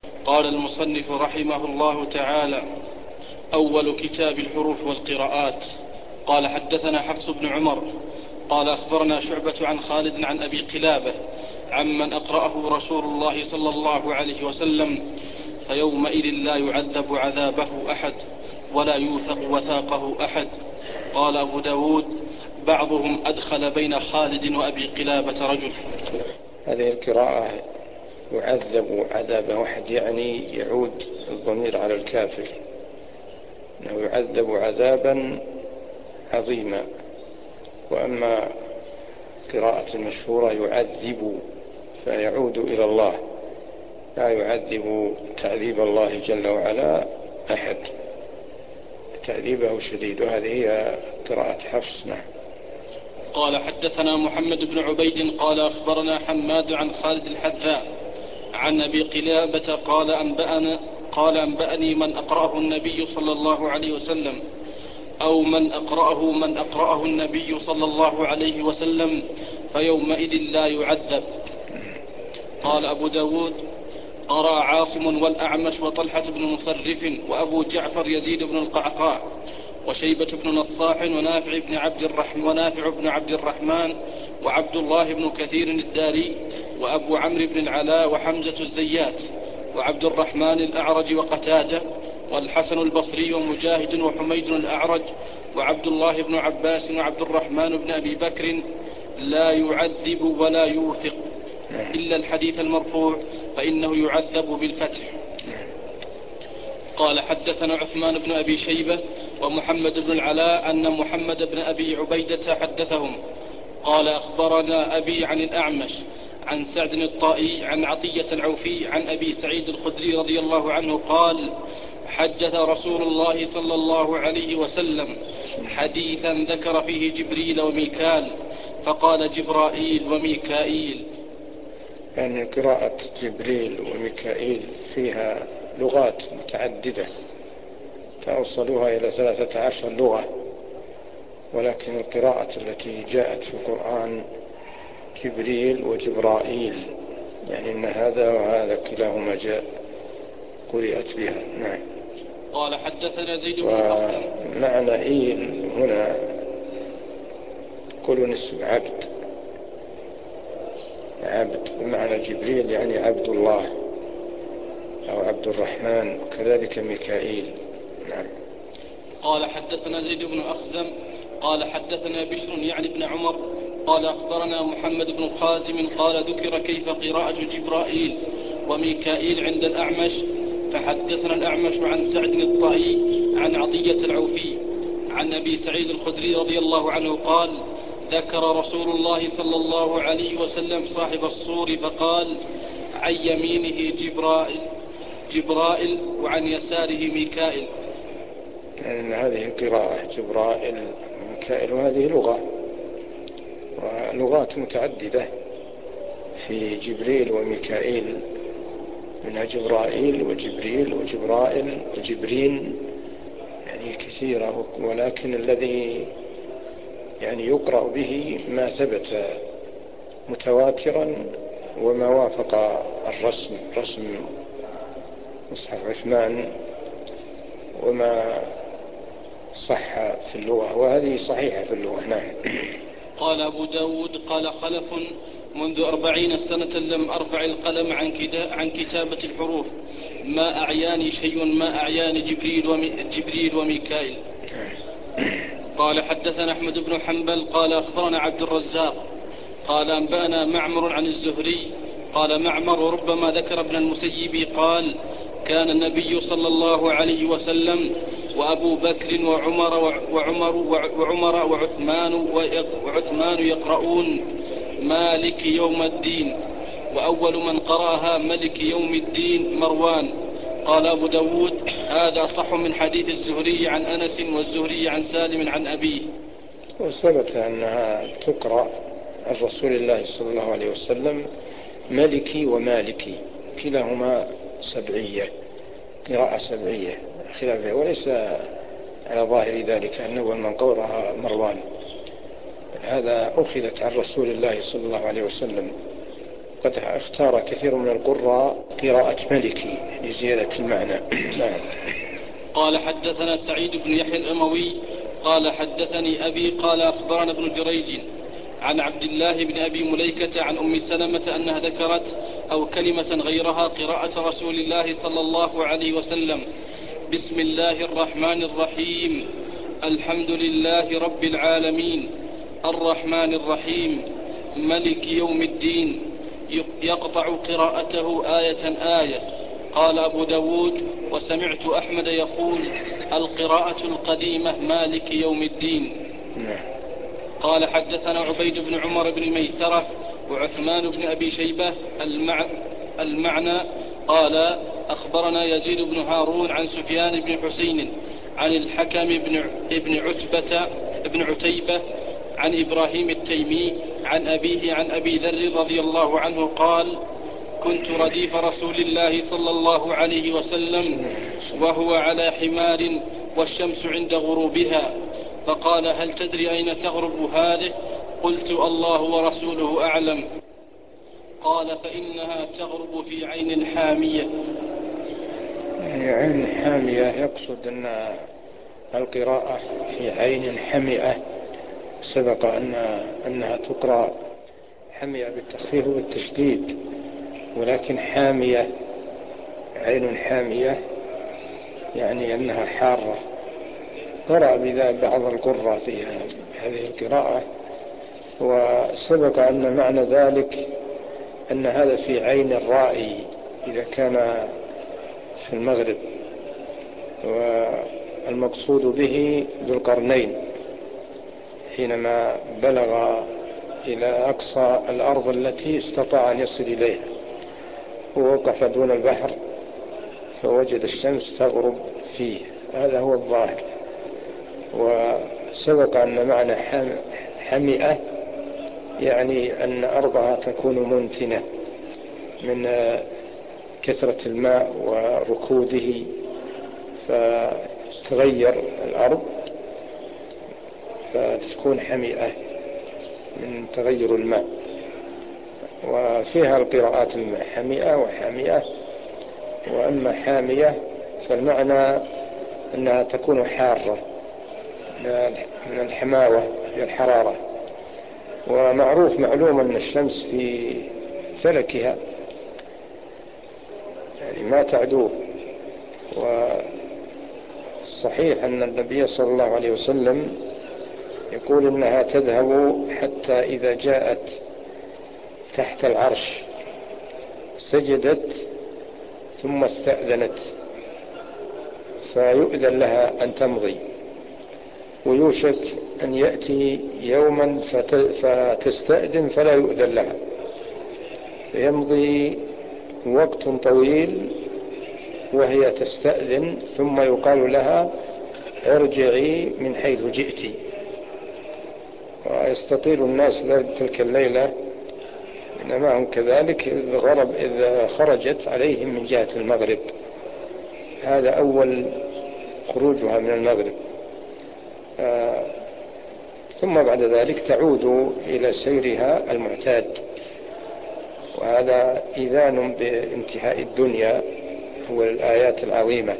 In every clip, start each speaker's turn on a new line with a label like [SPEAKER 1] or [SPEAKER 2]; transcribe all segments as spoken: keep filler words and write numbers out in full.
[SPEAKER 1] قال المصنف رحمه الله تعالى: أول كتاب الحروف والقراءات. قال حدثنا حفص بن عمر قال أخبرنا شعبة عن خالد عن أبي قلابة عمن أقرأه رسول الله صلى الله عليه وسلم: فيومئذ لا يعذب عذابه أحد ولا يوثق وثاقه أحد. قال أبو داود: بعضهم أدخل بين خالد وأبي قلابة رجل.
[SPEAKER 2] هذه القراءة يعذب عذابه أحد، يعني يعود الضمير على الكافر، أنه يعذب عذابا عظيما. وأما قراءة المشهورة يعذب فيعود إلى الله، لا يعذب تعذيب الله جل وعلا أحد، تعذيبه شديد. وهذه هي قراءة حفص. نعم.
[SPEAKER 1] قال حدثنا محمد بن عبيد قال أخبرنا حماد عن خالد الحذاء عن أبي قلابة قال أنبأنا قال أنبأني من أقرأه النبي صلى الله عليه وسلم أو من أقرأه من أقرأه النبي صلى الله عليه وسلم فيومئذ لا يعذب. قال أبو داود: قرأ عاصم والأعمش وطلحة بن مصرف وأبو جعفر يزيد بن القعقاع وشيبة بن نصاح ونافع بن عبد الرحمن ونافع بن عبد الرحمن وعبد الله بن كثير الداري وأبو عمرو بن العلاء وحمزة الزيات وعبد الرحمن الأعرج وقتادة والحسن البصري ومجاهد وحميد الأعرج وعبد الله بن عباس وعبد الرحمن بن أبي بكر لا يعذب ولا يوثق إلا الحديث المرفوع فإنه يعذب بالفتح. قال حدثنا عثمان بن أبي شيبة ومحمد بن العلاء أن محمد بن أبي عبيدة حدثهم قال أخبرنا أبي عن الأعمش عن سعد الطائي عن عطية العوفي عن أبي سعيد الخدري رضي الله عنه قال: حدث رسول الله صلى الله عليه وسلم حديثا ذكر فيه جبريل وميكال فقال جبرائيل وميكائيل.
[SPEAKER 2] يعني قراءة جبريل وميكائيل فيها لغات متعددة توصلوها إلى ثلاثة عشر لغة، ولكن القراءة التي جاءت في القرآن جبريل وجبرائيل، يعني أن هذا وهذا كلاهما جاء قرأت بها. نعم.
[SPEAKER 1] قال حدثنا زيد بن الأخزم.
[SPEAKER 2] معنى إيل هنا كل اسم عبد، عبد بمعنى جبريل يعني عبد الله أو عبد الرحمن، وكذلك ميكائيل. نعم.
[SPEAKER 1] قال حدثنا زيد بن أخزم قال حدثنا بشر يعني ابن عمر قال أخبرنا محمد بن خازم قال ذكر كيف قراءة جبرائيل وميكائيل عند الأعمش فحدثنا الأعمش عن سعد الطائي عن عطية العوفي عن أبي سعيد الخدري رضي الله عنه قال: ذكر رسول الله صلى الله عليه وسلم صاحب الصور فقال: عن يمينه جبرائيل جبرائيل وعن يساره ميكائيل.
[SPEAKER 2] يعني هذه قراءة جبرائيل وميكائيل، وهذه لغة ولغات متعددة في جبريل وميكائيل، منها جبرائيل وجبريل وجبرائيل وجبرين، يعني كثيرة، ولكن الذي يعني يقرأ به ما ثبت متواترا وما وافق الرسم، رسم مصحف عثمان، وما صح في اللغة، وهذه صحيحة في اللغة. نعم.
[SPEAKER 1] قال أبو داود: قال خلف: منذ أربعين سنة لم أرفع القلم عن, عن كتابة الحروف، ما أعياني شيء ما أعياني جبريل, ومي جبريل وميكائيل. قال حدثنا أحمد بن حنبل قال أخبرنا عبد الرزاق قال أنبأنا معمر عن الزهري قال معمر ربما ذكر ابن المسيب قال: كان النبي صلى الله عليه وسلم وأبو بكر وعمر وعمر وعمر وعثمان وعثمان يقرؤون مالك يوم الدين، وأول من قرأها ملك يوم الدين مروان. قال أبو داود: هذا صح من حديث الزهري عن أنس والزهري عن سالم عن أبيه.
[SPEAKER 2] وثبت أنها تقرأ عن رسول الله صلى الله عليه وسلم ملكي ومالكي، كلاهما سبعية، قراءة سبعية خلافه، وليس على ظاهر ذلك أنه من قرأها مروان، هذا أخذت عن رسول الله صلى الله عليه وسلم قد اختار كثير من القراء قراءة ملكي لزيادة المعنى. نعم.
[SPEAKER 1] قال حدثنا سعيد بن يحيى الأموي قال حدثني أبي قال أخبرنا ابن جريج عن عبد الله بن أبي مليكة عن أم سلمة أنها ذكرت أو كلمة غيرها قراءة رسول الله صلى الله عليه وسلم: بسم الله الرحمن الرحيم، الحمد لله رب العالمين، الرحمن الرحيم، ملك يوم الدين، يقطع قراءته آية آية. قال أبو داود: وسمعت أحمد يقول: القراءة القديمة مالك يوم الدين. قال حدثنا عبيد بن عمر بن ميسرة وعثمان بن أبي شيبة المع... المعنى. قال أخبرنا يزيد بن هارون عن سفيان بن حسين عن الحكم بن, ابن عتبة ابن عتيبة عن إبراهيم التيمي عن أبيه عن أبي ذر رضي الله عنه قال: كنت رديف رسول الله صلى الله عليه وسلم وهو على حمار والشمس عند غروبها، فقال: هل تدري أين تغرب هذه؟ قلت: الله ورسوله أعلم. قال: فإنها تغرب في عين حامية.
[SPEAKER 2] عين حامية يقصد أن القراءة في عين حمئة، سبق أن أنها تقرأ حمئة بالتخفيف والتشديد، ولكن حامية عين حامية يعني أنها حارة. قرأ بذا بعض القراء في هذه القراءة، وسبق أن معنى ذلك أن هذا في عين الرائي إذا كان في المغرب، والمقصود به ذو القرنين حينما بلغ إلى أقصى الأرض التي استطاع أن يصل إليها، ووقف دون البحر فوجد الشمس تغرب فيه. هذا هو الظاهر. وسبق أن معنى حمئة يعني أن أرضها تكون منتنة من كثرة الماء وركوده، فتغير الأرض فتكون حمئة من تغير الماء. وفيها القراءات حمئة وحامئة. وأما حامية فالمعنى أنها تكون حارة من الحماوة للحرارة. ومعروف معلوم أن الشمس في فلكها يعني ما تعدوه. وصحيح أن النبي صلى الله عليه وسلم يقول إنها تذهب حتى إذا جاءت تحت العرش سجدت ثم استأذنت فيؤذن لها أن تمضي، ويوشك أن يأتي يوما فتستأذن فلا يؤذن لها، فيمضي وقت طويل وهي تستأذن، ثم يقال لها ارجعي من حيث جئتِ. ويستطيل الناس تلك الليلة، إنما هم كذلك إذ غرب إذ خرجت عليهم من جهة المغرب. هذا أول خروجها من المغرب. آه ثم بعد ذلك تعود إلى سيرها المعتاد. وهذا إذان بانتهاء الدنيا هو الآيات العظيمة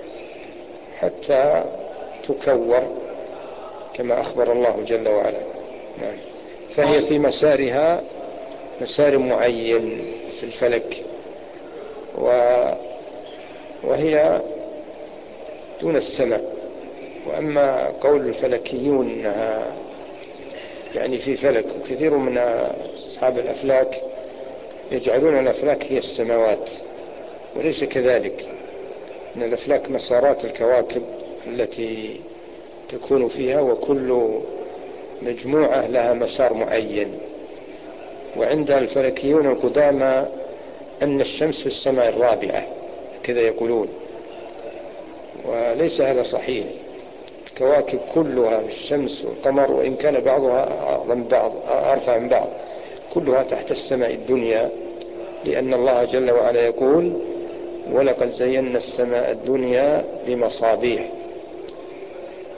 [SPEAKER 2] حتى تكور كما أخبر الله جل وعلا. نعم. فهي في مسارها مسار معين في الفلك، وهي دون السماء. وأما قول الفلكيون أنها يعني في فلك، وكثير من أصحاب الأفلاك يجعلون الأفلاك هي السماوات، وليس كذلك. إن الأفلاك مسارات الكواكب التي تكون فيها، وكل مجموعة لها مسار معين. وعند الفلكيون القدامى أن الشمس في السماء الرابعة كذا يقولون، وليس هذا صحيح. الكواكب كلها الشمس والقمر، وإن كان بعضها أعظم بعض أرفع من بعض، كلها تحت السماء الدنيا، لأن الله جل وعلا يقول: ولقد زينا السماء الدنيا بمصابيح،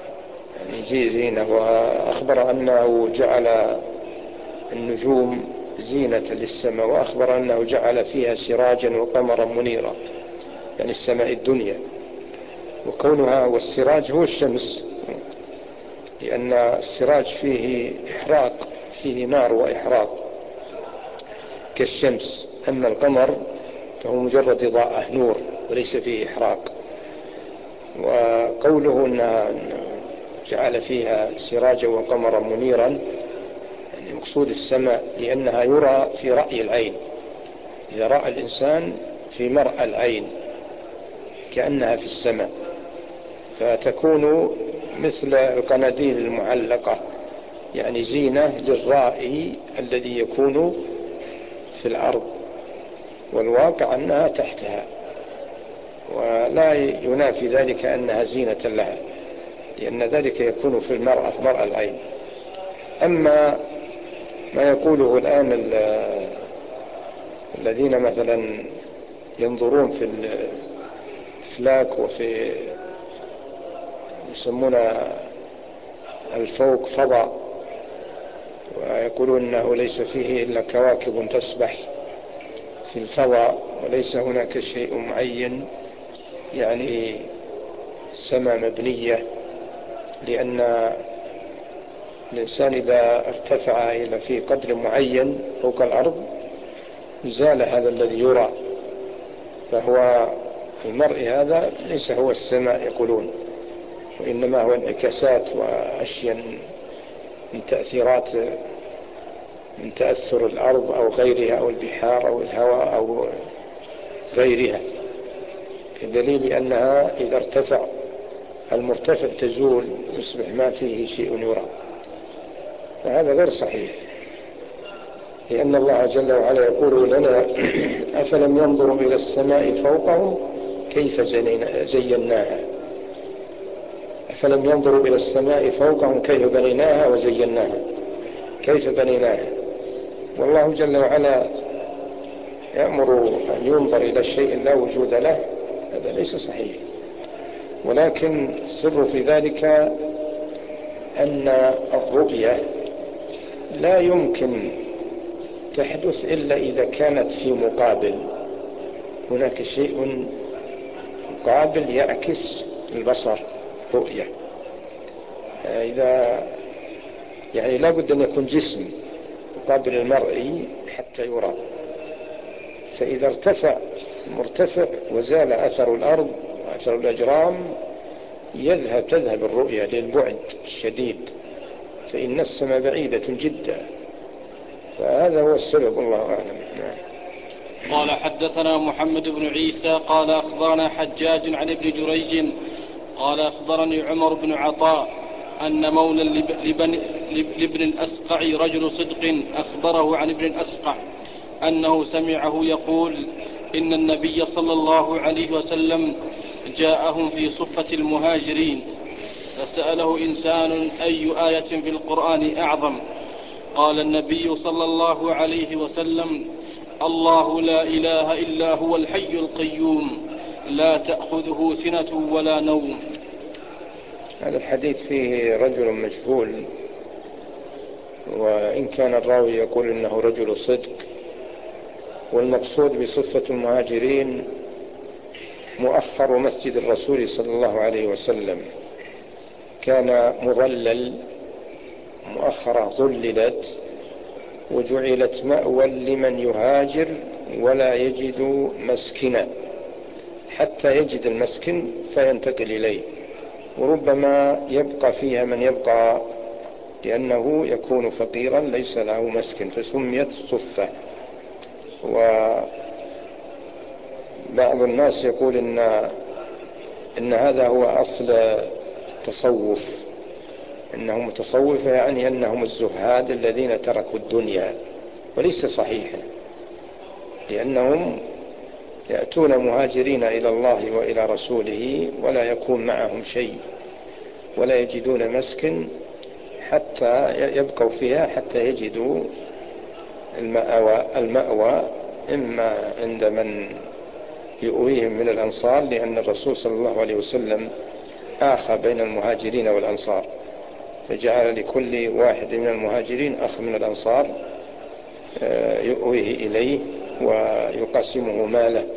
[SPEAKER 2] يعني زينة. وأخبر أنه جعل النجوم زينة للسماء، وأخبر أنه جعل فيها سراجا وقمرا منيرا، يعني السماء الدنيا، وكونها والسراج هو الشمس، لأن السراج فيه إحراق، فيه نار وإحراق كالشمس، أما القمر فهو مجرد إضاءة نور وليس فيه إحراق. وقوله أن جعل فيها سراجا وقمرا منيرا، يعني مقصود السماء لأنها يرى في رأي العين، إذا رأى الإنسان في مرأى العين كأنها في السماء، فتكون مثل القناديل المعلقة، يعني زينة للرائي الذي يكون في الأرض، والواقع أنها تحتها، ولا ينافي ذلك أنها زينة لها، لأن ذلك يكون في المرأة، في مرأى العين. أما ما يقوله الآن الذين مثلا ينظرون في الفلاك وفي يسمون الفوق فضاء، ويقولون أنه ليس فيه إلا كواكب تسبح في الفضاء وليس هناك شيء معين، يعني سماء مبنية، لأن الإنسان إذا ارتفع إلى في قدر معين فوق الأرض زال هذا الذي يرى، فهو المرء هذا ليس هو السماء يقولون، وإنما هو انعكاسات وأشياء من تأثيرات، من تأثر الأرض أو غيرها أو البحار أو الهواء أو غيرها، بدليل أنها إذا ارتفع المرتفع تزول يصبح ما فيه شيء يرى، وهذا غير صحيح، لأن الله جل وعلا يقول لنا أفلم ينظروا إلى السماء فوقهم كيف زيناها، أفلم ينظروا إلى السماء فوقهم كيف بنيناها وزيناها، كيف بنيناها. والله جل وعلا يأمر أن ينظر إلى شيء لا وجود له، هذا ليس صحيح، ولكن السر في ذلك أن الرؤية لا يمكن تحدث إلا إذا كانت في مقابل، هناك شيء مقابل يعكس البصر رؤية، إذا يعني لا بد أن يكون جسم مقابل المرئي حتى يرى، فإذا ارتفع مرتفع وزال أثر الأرض وأثر الأجرام يذهب تذهب الرؤية للبعد الشديد، فإن السماء بعيدة جدا، فهذا هو السبب، الله أعلم.
[SPEAKER 1] قال حدثنا محمد بن عيسى قال أخبرنا حجاج عن ابن جريج قال أخبرني عمر بن عطاء أن مولى لبن, لابن الأسقع رجل صدق أخبره عن ابن الأسقع أنه سمعه يقول إن النبي صلى الله عليه وسلم جاءهم في صفة المهاجرين فسأله إنسان أي آية في القرآن أعظم؟ قال النبي صلى الله عليه وسلم الله لا إله إلا هو الحي القيوم لا تأخذه سنة ولا نوم.
[SPEAKER 2] هذا الحديث فيه رجل مجهول، وإن كان الراوي يقول إنه رجل صدق، والمقصود بصفة المهاجرين مؤخر مسجد الرسول صلى الله عليه وسلم، كان مظلل، مؤخرة ظللت وجعلت مأوى لمن يهاجر ولا يجد مسكنا حتى يجد المسكن فينتقل إليه، وربما يبقى فيها من يبقى لأنه يكون فقيرا ليس له مسكن، فسميت الصفة. وبعض الناس يقول إن, إن هذا هو أصل تصوف، إنهم متصوفة يعني أنهم الزهاد الذين تركوا الدنيا، وليس صحيحا، لأنهم يأتون مهاجرين إلى الله وإلى رسوله ولا يكون معهم شيء ولا يجدون مسكن حتى يبقوا فيها حتى يجدوا المأوى, المأوى إما عند من يؤويهم من الأنصار، لأن الرسول صلى الله عليه وسلم آخى بين المهاجرين والأنصار، فجعل لكل واحد من المهاجرين أخ من الأنصار يؤويه إليه ويقسمه ماله.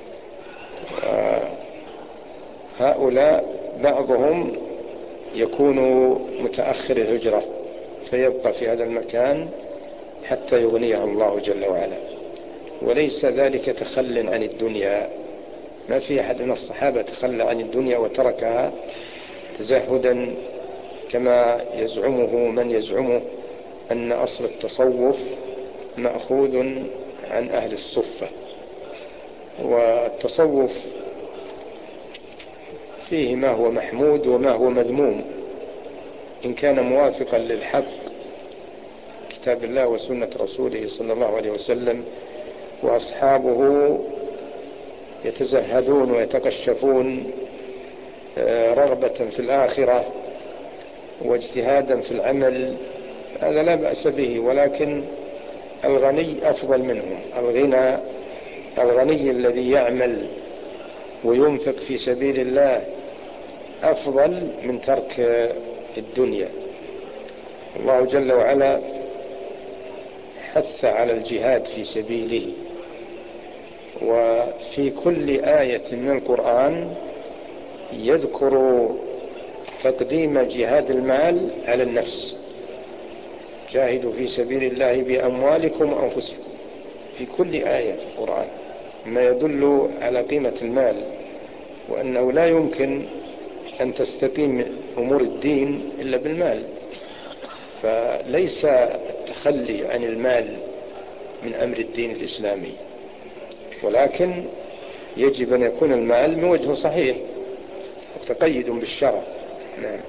[SPEAKER 2] هؤلاء بعضهم يكون متأخر الهجرة فيبقى في هذا المكان حتى يغنيه الله جل وعلا، وليس ذلك تخل عن الدنيا. ما في أحد من الصحابة تخلى عن الدنيا وتركها تزهدا كما يزعمه من يزعمه أن أصل التصوف مأخوذ عن أهل الصفة. والتصوف فيه ما هو محمود وما هو مذموم، إن كان موافقا للحق كتاب الله وسنة رسوله صلى الله عليه وسلم، وأصحابه يتزهدون ويتقشفون رغبة في الآخرة واجتهادا في العمل، هذا لا بأس به، ولكن الغني أفضل منهم. الغنى الغني الذي يعمل وينفق في سبيل الله أفضل من ترك الدنيا. الله جل وعلا حث على الجهاد في سبيله، وفي كل آية من القرآن يذكر تقديم جهاد المال على النفس. جاهدوا في سبيل الله بأموالكم وأنفسكم، في كل آية في القرآن ما يدل على قيمة المال، وأنه لا يمكن أن تستقيم أمور الدين إلا بالمال. فليس التخلي عن المال من أمر الدين الإسلامي، ولكن يجب أن يكون المال من وجه صحيح وتقيد بالشرع. نعم.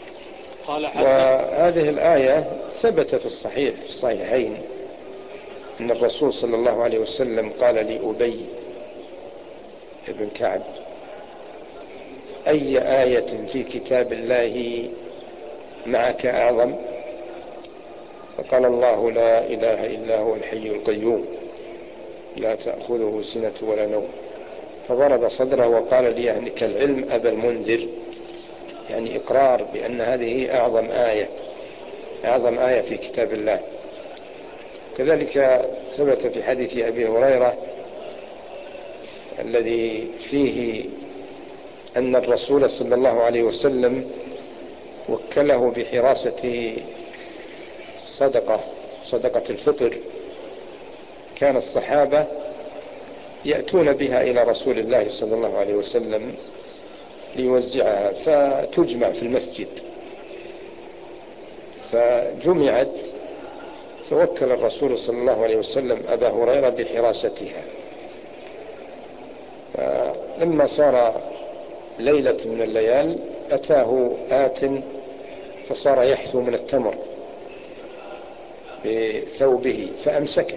[SPEAKER 2] وهذه الآية ثبت في الصحيح في الصحيحين أن الرسول صلى الله عليه وسلم قال لأبي بن كعب: أي آية في كتاب الله معك أعظم؟ فقال: الله لا إله إلا هو الحي القيوم لا تأخذه سنة ولا نوم. فضرب صدره وقال: ليهنك العلم أبا المنذر، يعني إقرار بأن هذه أعظم آية أعظم آية في كتاب الله. كذلك ثبت في حديث أبي هريرة الذي فيه أن الرسول صلى الله عليه وسلم وكله بحراسة صدقة صدقة الفطر. كان الصحابة يأتون بها إلى رسول الله صلى الله عليه وسلم ليوزعها، فتجمع في المسجد، فجمعت فوكل الرسول صلى الله عليه وسلم أبا هريرة بحراستها. فلما صار ليلة من الليال أتاه آت فصار يحثو من التمر بثوبه فأمسكه،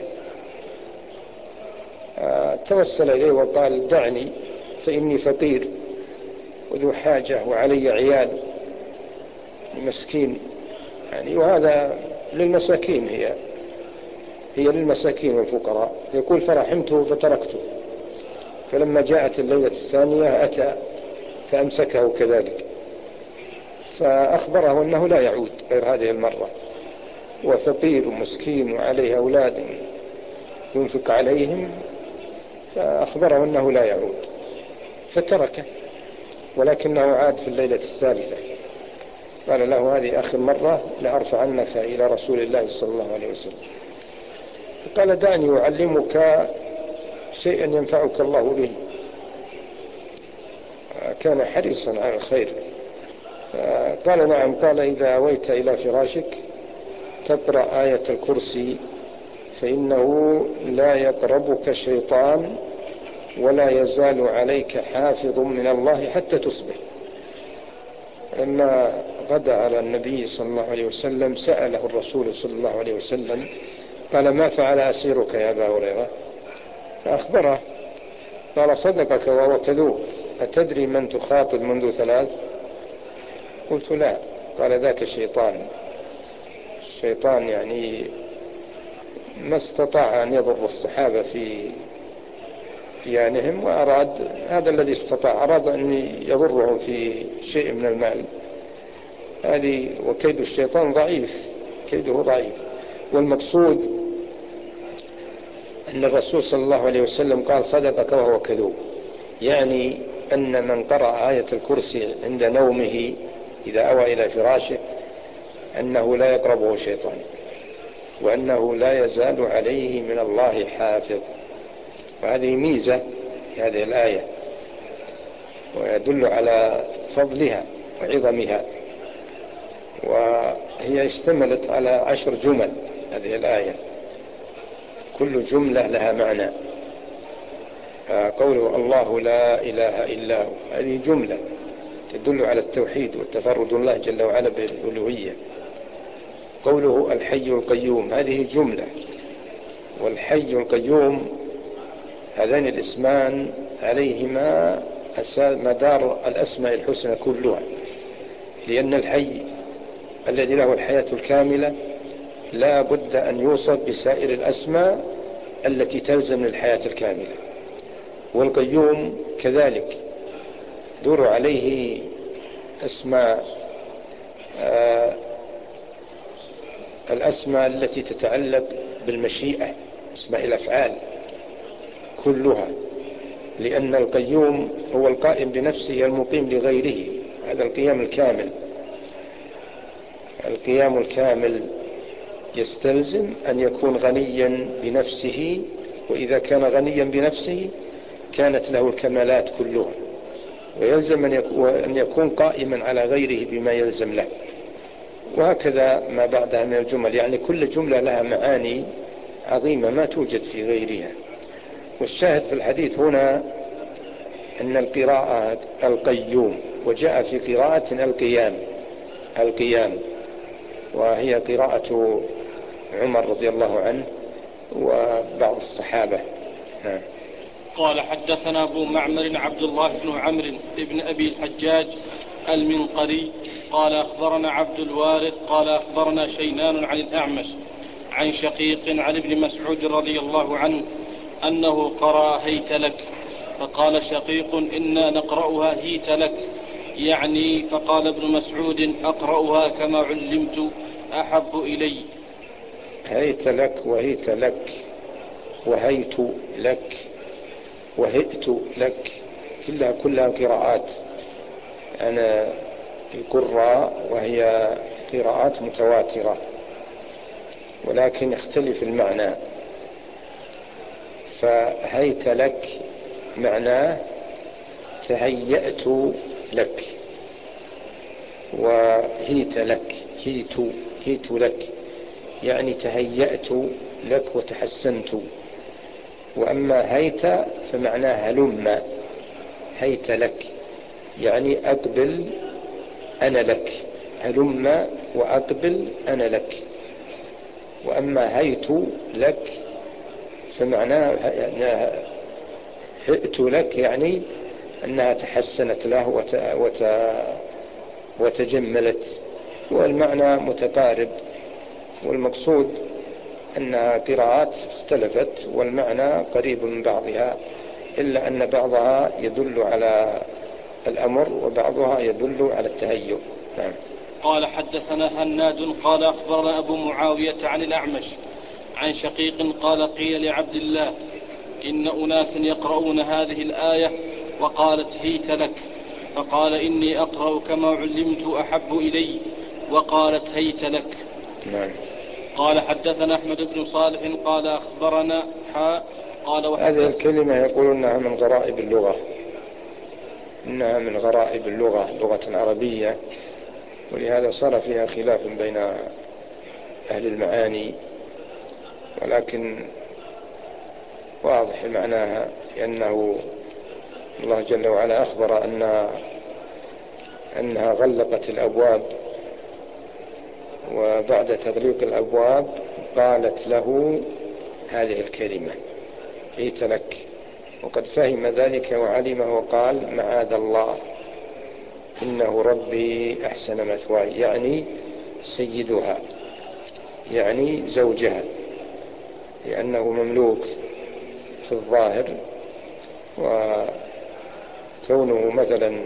[SPEAKER 2] توسل إليه وقال: دعني فإني فقير وذو حاجة وعلي عيال مسكين، يعني وهذا للمساكين، هي هي للمساكين والفقراء. يقول: فرحمته فتركته. فلما جاءت الليلة الثانية أتى فأمسكه كذلك، فأخبره أنه لا يعود غير هذه المرة، وفقير ومسكين وعليه أولاد ينفق عليهم، فأخبره أنه لا يعود فتركه، ولكنه عاد في الليلة الثالثة. قال له: هذه آخر مرة لأرفعنك إلى رسول الله صلى الله عليه وسلم. قال: دعني أعلمك شيئا ينفعك الله به. كان حريصا على الخير. قال: نعم. قال: إذا أويت إلى فراشك تقرأ آية الكرسي فإنه لا يقربك شيطان ولا يزال عليك حافظ من الله حتى تصبح. لما غدا على النبي صلى الله عليه وسلم سأله الرسول صلى الله عليه وسلم قال: ما فعل أسيرك يا أبا هريرة؟ فأخبره. قال: صدقك وهو كذوب، أتدري من تخاطب منذ ثلاث؟ قلت: لا. قال: ذاك الشيطان. الشيطان يعني ما استطاع أن يضر الصحابة في ديانهم، وأراد هذا الذي استطاع، أراد أن يضرهم في شيء من المال. هذه وكيد الشيطان ضعيف، كيده ضعيف. والمقصود أن الرسول صلى الله عليه وسلم قال صدقك وهو كذوب، يعني أن من قرأ آية الكرسي عند نومه إذا أوى إلى فراشه أنه لا يقربه شيطان، وأنه لا يزال عليه من الله حافظ. وهذه ميزة في هذه الآية، ويدل على فضلها وعظمها. وهي اشتملت على عشر جمل هذه الآية، كل جملة لها معنى. قوله الله لا إله إلا هو هذه جملة تدل على التوحيد والتفرد الله جل وعلا بالألوهية. قوله الحي القيوم هذه جملة، والحي القيوم هذان الاسمان عليهما مدار الأسماء الحسنى كلها، لأن الحي الذي له الحياة الكاملة لا بد أن يوصف بسائر الأسماء التي تلزم الحياة الكاملة، والقيوم كذلك دور عليه أسماء آه الأسماء التي تتعلق بالمشيئة، اسماء الأفعال كلها، لأن القيوم هو القائم بنفسه المقيم لغيره. هذا القيام الكامل. القيام الكامل يستلزم أن يكون غنيا بنفسه، وإذا كان غنيا بنفسه كانت له الكمالات كلها، ويلزم أن يكون قائما على غيره بما يلزم له. وهكذا ما بعدها من الجمل، يعني كل جملة لها معاني عظيمة ما توجد في غيرها. والشاهد في الحديث هنا أن القراءة القيوم، وجاء في قراءة القيام القيام وهي قراءة عمر رضي الله عنه وبعض الصحابة. نعم.
[SPEAKER 1] قال حدثنا أبو معمر عبد الله بن عمرو بن أبي الحجاج المنقري قال أخبرنا عبد الوارث قال أخبرنا شينان عن الأعمش عن شقيق عن ابن مسعود رضي الله عنه أنه قرأ هيت لك، فقال شقيق إنا نقرأها هيت لك، يعني فقال ابن مسعود أقرأها كما علمت أحب إلي.
[SPEAKER 2] هيت لك وهيت لك وهيت لك وهئت لك كلها كلها قراءات أنا القراء، وهي قراءات متواترة، ولكن يختلف المعنى. فهيت لك معناه تهيأت لك، وهيت لك هيت هيت لك يعني تهيأت لك وتحسنت. وأما هيت فمعناه هلم، هيت لك يعني أقبل أنا لك، هلم وأقبل أنا لك. وأما هيت لك فمعناه هئت لك يعني أنها تحسنت له وت... وت... وتجملت، والمعنى متقارب، والمقصود أنها قراءات اختلفت والمعنى قريب من بعضها، إلا أن بعضها يدل على الأمر وبعضها يدل على التهيؤ. نعم.
[SPEAKER 1] قال حدثنا هناد قال أخبرنا أبو معاوية عن الأعمش عن شقيق قال قيل لعبد الله إن أناسا يقرؤون هذه الآية وقالت هيت لك، فقال إني أقرأ كما علمت أحب إلي، وقالت هيت لك.
[SPEAKER 2] نعم.
[SPEAKER 1] قال حدثنا أحمد بن صالح قال أخبرنا حاء قال
[SPEAKER 2] هذه الكلمة يقول إنها من غرائب اللغة، إنها من غرائب اللغة، لغة العربية، ولهذا صار فيها خلاف بين أهل المعاني، ولكن واضح معناها، لأنه الله جل وعلا أخبر أن أنها غلقت الأبواب، وبعد تغليق الأبواب قالت له هذه الكلمة هيت لك، وقد فهم ذلك وعلمه وقال معاذ الله إنه ربي أحسن مثواي، يعني سيدها يعني زوجها، لأنه مملوك في الظاهر، وكونه مثلا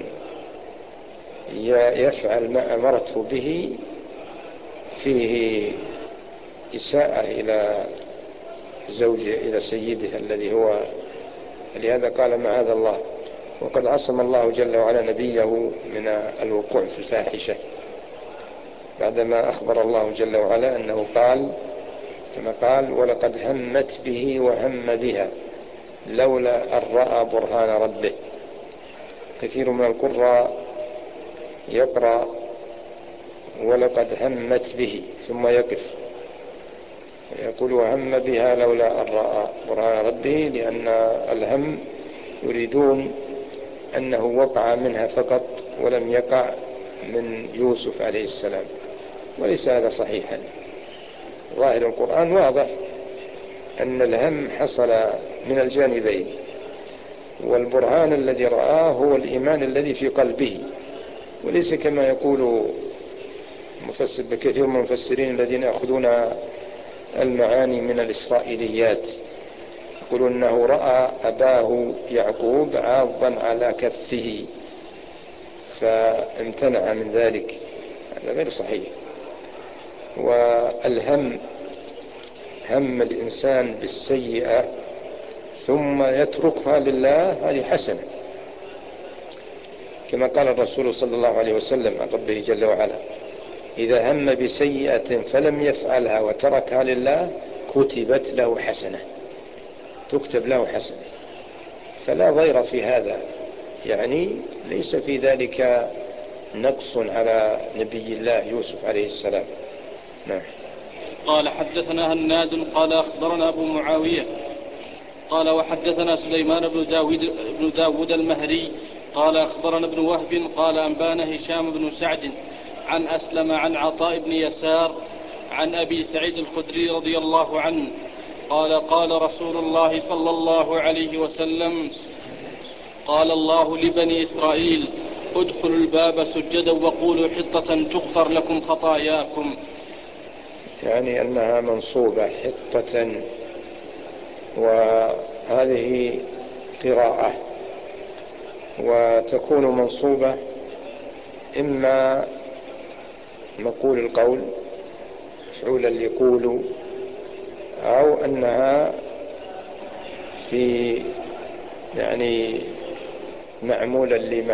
[SPEAKER 2] يفعل ما أمرته به فيه إساءة إلى زوجه إلى سيده الذي هو، لهذا قال معاذ الله. وقد عصم الله جل وعلا نبيه من الوقوع في الفاحشة، بعدما أخبر الله جل وعلا أنه قال كما قال: ولقد همت به وهم بها لولا أن رأى برهان ربه. كثير من القراء يقرأ ولقد همت به ثم يقف، يقول: وهم بها لولا أن رأى برهان ربه، لأن الهم يريدون أنه وقع منها فقط ولم يقع من يوسف عليه السلام، وليس هذا صحيحا. ظاهر القرآن واضح أن الهم حصل من الجانبين، والبرهان الذي رآه هو الإيمان الذي في قلبه، وليس كما يقول مفسر بكثير من المفسرين الذين يأخذون المعاني من الإسرائيليات، يقولون أنه رأى أباه يعقوب عاضا على كفه فامتنع من ذلك. هذا غير صحيح. والهم، هم الإنسان بالسيئة ثم يتركها لله، هذه حسنة، كما قال الرسول صلى الله عليه وسلم عن ربه جل وعلا: إذا هم بسيئة فلم يفعلها وتركها لله كتبت له حسنة، تكتب له حسنة. فلا ضير في هذا، يعني ليس في ذلك نقص على نبي الله يوسف عليه السلام. نعم.
[SPEAKER 1] قال: حدثنا هناد قال أخبرنا أبو معاوية قال وحدثنا سليمان بن داود, بن داود المهري قال أخبرنا ابن وهب قال أنبانا هشام بن سعد عن أسلم عن عطاء بن يسار عن أبي سعيد الخدري رضي الله عنه قال: قال رسول الله صلى الله عليه وسلم: قال الله لبني إسرائيل: ادخلوا الباب سجدا وقولوا حطة تغفر لكم خطاياكم.
[SPEAKER 2] يعني أنها منصوبة حطة، وهذه قراءة، وتكون منصوبة إما مقول القول مفعولا ليقولوا، أو أنها في يعني معمولا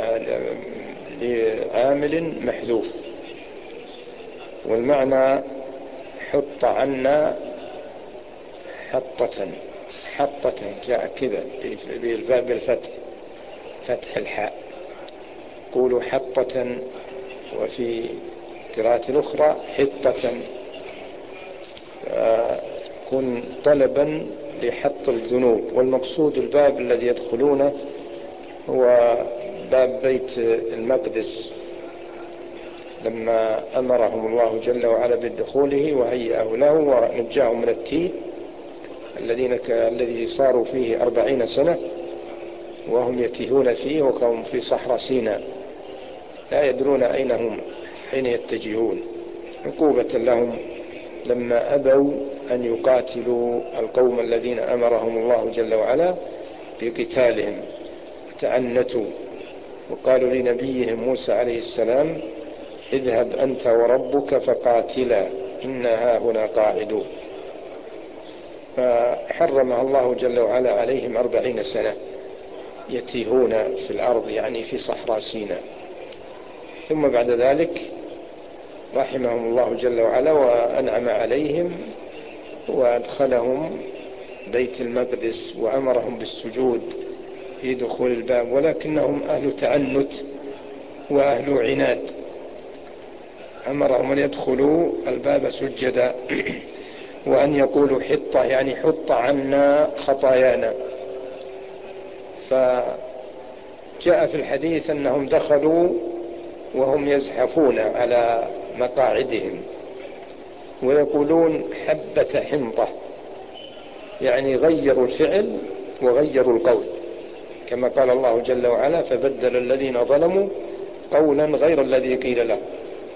[SPEAKER 2] لعامل محذوف. والمعنى: حط عنا حطة، حطة جاء كذا بالباب بالفتح، فتح الحاء، قولوا حطة. وفي قراءة الأخرى حطة، كن طلبا لحط الذنوب. والمقصود الباب الذي يدخلونه هو باب بيت المقدس، لما أمرهم الله جل وعلا بدخوله وهيأه له ونجاهم من التيه الذين الذي صاروا فيه أربعين سنة وهم يتيهون فيه، وهم في صحراء سيناء لا يدرون أين هم حين يتجهون، عقوبة لهم لما أبوا أن يقاتلوا القوم الذين أمرهم الله جل وعلا بقتالهم، تعنتوا وقالوا لنبيهم موسى عليه السلام: اذهب أنت وربك فقاتلا إنا هاهنا قاعدون. فحرمها الله جل وعلا عليهم أربعين سنة يتيهون في الأرض، يعني في صحراء سيناء. ثم بعد ذلك رحمهم الله جل وعلا وأنعم عليهم وأدخلهم بيت المقدس وأمرهم بالسجود في دخول الباب، ولكنهم أهل تعنت وأهل عناد، أمرهم أن يدخلوا الباب سجدا وأن يقولوا حطة، يعني حط عنا خطايانا. فجاء في الحديث أنهم دخلوا وهم يزحفون على مقاعدهم ويقولون حبة حنطة، يعني غيروا الفعل وغيروا القول، كما قال الله جل وعلا: فبدل الذين ظلموا قولا غير الذي قيل لهم،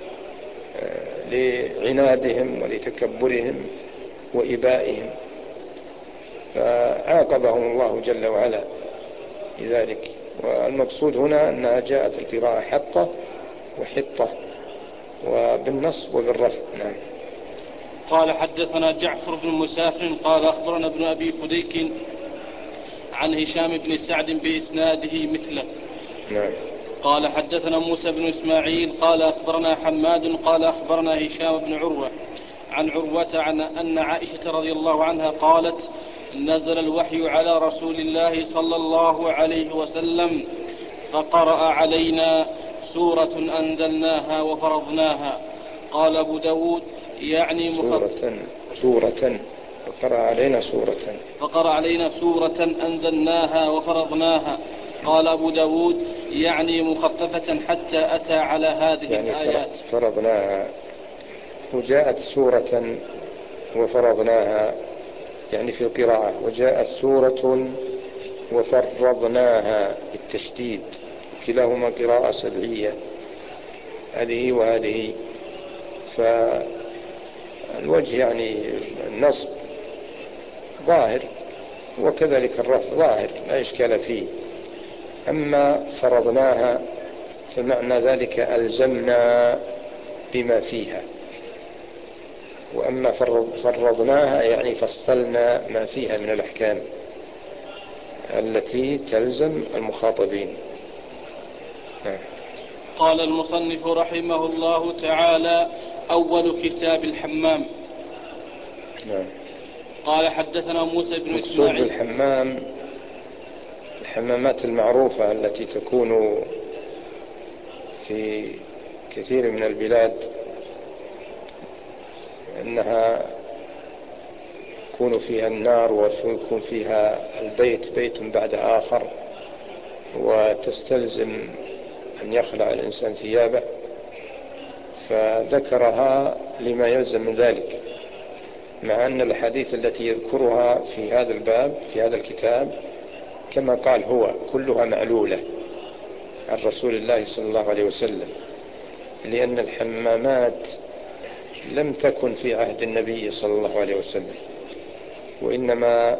[SPEAKER 2] لعنادهم ولتكبرهم وإبائهم، فعاقبهم الله جل وعلا لذلك. والمقصود هنا أنها جاءت القراءة حطة وحطة، وبالنصب وبالرفع. نعم.
[SPEAKER 1] قال حدثنا جعفر بن مسافر قال أخبرنا ابن أبي فديك عن هشام بن سعد بإسناده مثله.
[SPEAKER 2] نعم.
[SPEAKER 1] قال حدثنا موسى بن إسماعيل قال أخبرنا حماد قال أخبرنا هشام بن عروة عن عروة عن أن عائشة رضي الله عنها قالت نزل الوحي على رسول الله صلى الله عليه وسلم فقرأ علينا سورة أنزلناها وفرضناها. قال أبو داود يعني
[SPEAKER 2] سورة سورة فقرأ علينا سورة
[SPEAKER 1] فقرأ علينا سورة أنزلناها وفرضناها. قال أبو داود يعني مخففة حتى أتى على هذه
[SPEAKER 2] يعني
[SPEAKER 1] الآيات
[SPEAKER 2] فرضناها. وجاءت سورة وفرضناها يعني في القراءة، وجاءت سورة وفرضناها بالتشديد، كلاهما قراءة سبعية، هذه وهذه. فالوجه يعني النصب ظاهر وكذلك الرفع ظاهر لا إشكال فيه. أما فرضناها فمعنى ذلك ألزمنا بما فيها، وأما فرضناها يعني فصلنا ما فيها من الأحكام التي تلزم المخاطبين.
[SPEAKER 1] قال المصنف رحمه الله تعالى أول كتاب الحمام.
[SPEAKER 2] نعم.
[SPEAKER 1] قال حدثنا موسى بن
[SPEAKER 2] مقصود
[SPEAKER 1] إسماعيل
[SPEAKER 2] بالحمام الحمامات المعروفة التي تكون في كثير من البلاد، أنها يكون فيها النار ويكون فيها البيت بيت بعد آخر، وتستلزم أن يخلع الإنسان ثيابه، فذكرها لما يلزم من ذلك، مع أن الحديث التي يذكرها في هذا الباب في هذا الكتاب كما قال هو كلها معلولة عن رسول الله صلى الله عليه وسلم، لأن الحمامات لم تكن في عهد النبي صلى الله عليه وسلم، وإنما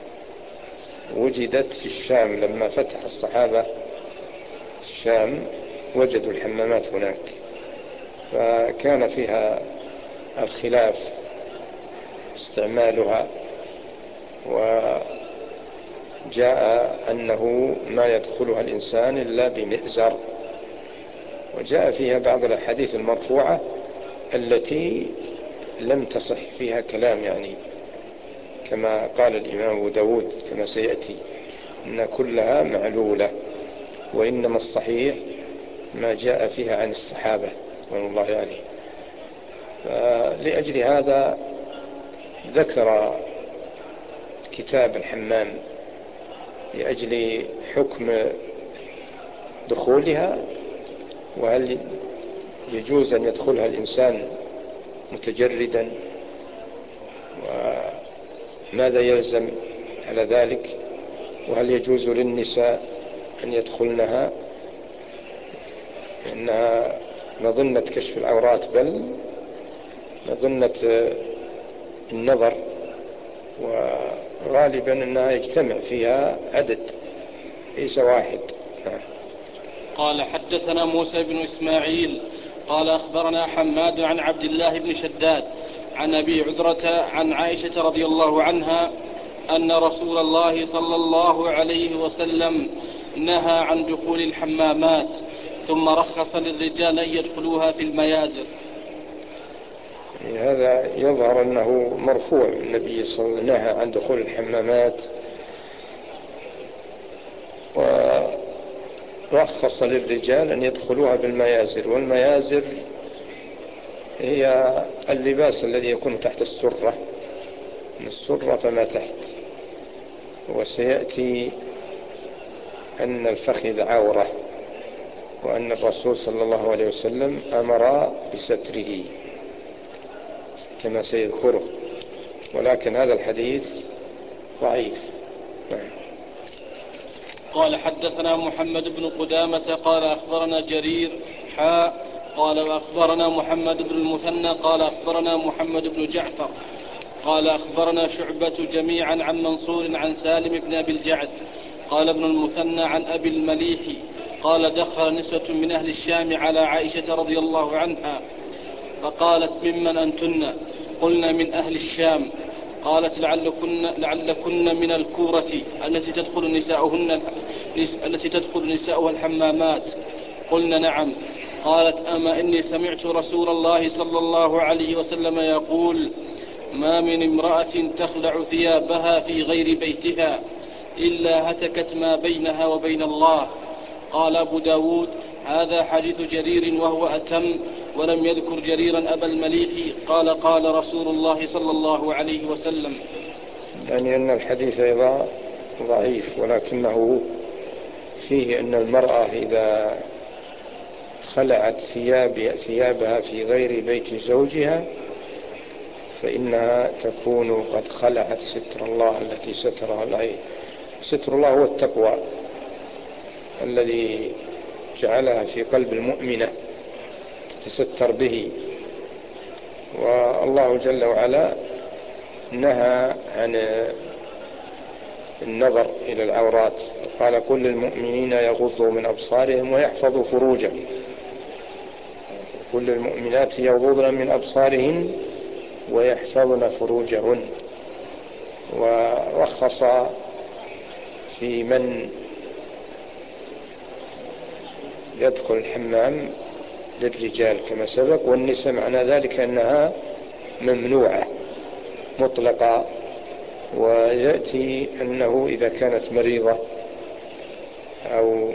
[SPEAKER 2] وجدت في الشام لما فتح الصحابة الشام وجدوا الحمامات هناك، فكان فيها الخلاف استعمالها، وجاء أنه ما يدخلها الإنسان إلا بمئزر، وجاء فيها بعض الأحاديث المرفوعة التي لم تصح فيها كلام، يعني كما قال الإمام أبو داود كما سيأتي إن كلها معلولة، وإنما الصحيح ما جاء فيها عن الصحابة رضي الله عليهم. لأجل هذا ذكر كتاب الحمام لأجل حكم دخولها، وهل يجوز أن يدخلها الإنسان متجردا، وماذا يلزم على ذلك، وهل يجوز للنساء أن يدخلنها إنها مظنة كشف العورات بل مظنة النظر، وغالبا أنها يجتمع فيها عدد ليس واحد.
[SPEAKER 1] قال حدثنا موسى بن إسماعيل قال أخبرنا حماد عن عبد الله بن شداد عن أبي عذرة عن عائشة رضي الله عنها أن رسول الله صلى الله عليه وسلم نهى عن دخول الحمامات ثم رخص للرجال أن يدخلوها في الميازر.
[SPEAKER 2] هذا يظهر أنه مرفوع النبي صلى الله عليه وسلم نهى عن دخول الحمامات، ورخص للرجال أن يدخلوها بالميازر، والميازر هي اللباس الذي يكون تحت السرة، من السرة فما تحت، وسيأتي أن الفخذ عورة، وأن الرسول صلى الله عليه وسلم أمر بستره كما سيذكره، ولكن هذا الحديث ضعيف.
[SPEAKER 1] قال حدثنا محمد بن قدامة قال أخبرنا جرير حاء قال وأخبرنا محمد بن المثنى قال أخبرنا محمد بن جعفر قال أخبرنا شعبة جميعا عن منصور عن سالم بن أبي الجعد قال ابن المثنى عن أبي المليح قال دخل نسوة من أهل الشام على عائشة رضي الله عنها فقالت ممن أنتن؟ قلنا من أهل الشام. قالت لعلكن, لعلكن من الكورة التي تدخل نساؤهن التي تدخل نساؤها الحمامات. قلنا نعم. قالت أما إني سمعت رسول الله صلى الله عليه وسلم يقول ما من امرأة تخلع ثيابها في غير بيتها إلا هتكت ما بينها وبين الله. قال أبو داود هذا حديث جرير وهو أتم، ولم يذكر جريرا أبا المليح قال قال رسول الله صلى الله عليه وسلم.
[SPEAKER 2] يعني أن الحديث أيضا ضعيف، ولكنه فيه أن المرأة إذا خلعت ثياب ثيابها في غير بيت زوجها فإنها تكون قد خلعت ستر الله التي سترها الله. ستر الله هو التقوى الذي جعلها في قلب المؤمنة تستر به. والله جل وعلا نهى عن النظر إلى العورات، قال كل المؤمنين يغضوا من أبصارهم ويحفظوا فروجهم. كل المؤمنات يغضضن من أبصارهن ويحفظن فروجهن. ورخص في من يدخل الحمام للرجال كما سبق، والنساء معنى ذلك أنها ممنوعة مطلقة. ويأتي أنه إذا كانت مريضة أو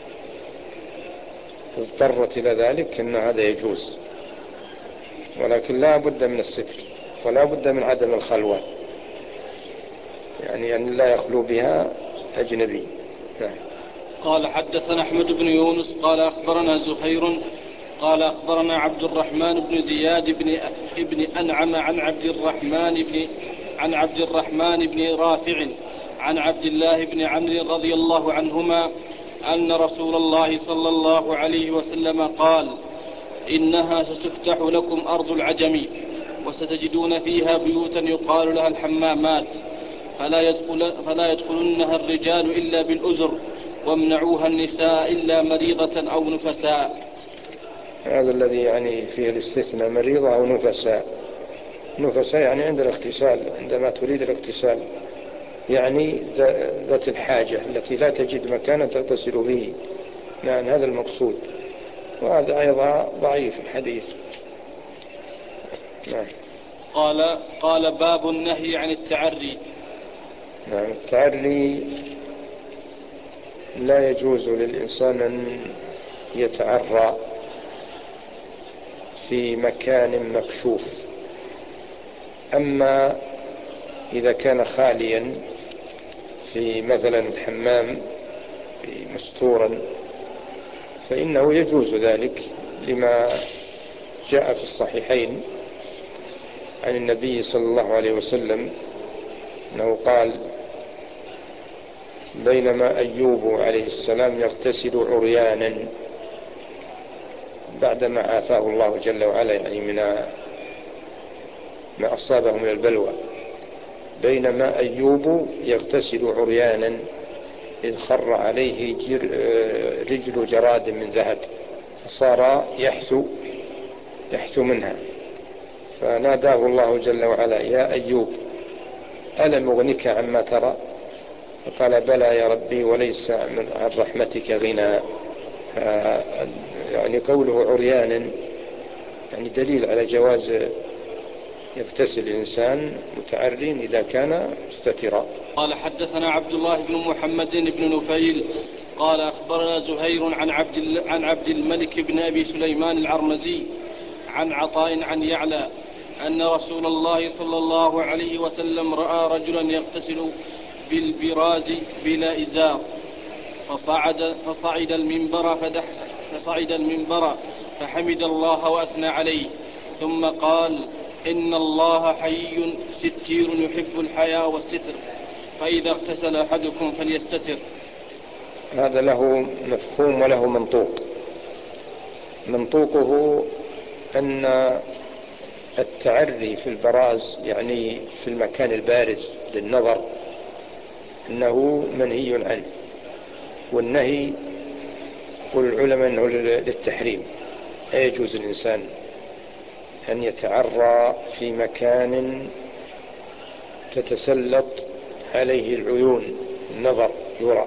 [SPEAKER 2] اضطرت إلى ذلك أن هذا يجوز، ولكن لا بد من الستر ولا بد من عدم الخلوة، يعني أن لا يخلو بها أجنبي. نعم.
[SPEAKER 1] قال حدثنا أحمد بن يونس قال أخبرنا زهير قال أخبرنا عبد الرحمن بن زياد بن ابن أنعم عن عبد الرحمن بن عن عبد الرحمن بن رافع عن عبد الله بن عمرو رضي الله عنهما أن رسول الله صلى الله عليه وسلم قال إنها ستفتح لكم أرض العجم وستجدون فيها بيوتا يقال لها الحمامات فلا, يدخل فلا يدخلنها الرجال إلا بالأزر وامنعوها النساء إلا مريضة أو نفساء.
[SPEAKER 2] هذا الذي يعني فيه الاستثناء مريضة أو نفساء. نفساء يعني عند الاغتسال، عندما تريد الاغتسال، يعني ذات الحاجة التي لا تجد مكانا تغتسل به. يعني هذا المقصود، وهذا أيضا ضعيف الحديث. نعم.
[SPEAKER 1] قال قال باب النهي عن التعري.
[SPEAKER 2] نعم. التعري لا يجوز للإنسان أن يتعرى في مكان مكشوف. أما إذا كان خاليا في مثلا الحمام مستورا فإنه يجوز ذلك، لما جاء في الصحيحين عن النبي صلى الله عليه وسلم أنه قال بينما أيوب عليه السلام يغتسل عريانا بعدما عافاه الله جل وعلا يعني من ما أصابه من البلوى، بينما أيوب يغتسل عريانا إذ خر عليه رجل جراد من ذهب فصار يحثو يحثو منها، فناداه الله جل وعلا يا أيوب ألم أغنك عما ترى؟ فقال بلى يا ربي وليس عن رحمتك غنى. يعني قوله عريانا يعني دليل على جواز يغتسل الإنسان متعرٍ إذا كان مستترا.
[SPEAKER 1] قال حدثنا عبد الله بن محمد بن نفيل قال أخبرنا زهير عن عبد, عن عبد الملك بن أبي سليمان العرمزي عن عطاء عن يعلى أن رسول الله صلى الله عليه وسلم رأى رجلا يغتسل بالبراز بلا إزار فصعد, فصعد المنبر فدح فصعد المنبر فحمد الله وأثنى عليه ثم قال إن الله حي ستير يحب الحياء والستر فإذا اغتسل أحدكم فليستتر.
[SPEAKER 2] هذا له مفهوم وله منطوق. منطوقه أن التعري في البراز يعني في المكان البارز للنظر أنه منهي عنه، والنهي قل العلماء أنه للتحريم، لا يجوز الإنسان أن يتعرى في مكان تتسلط عليه العيون، النظر يرى.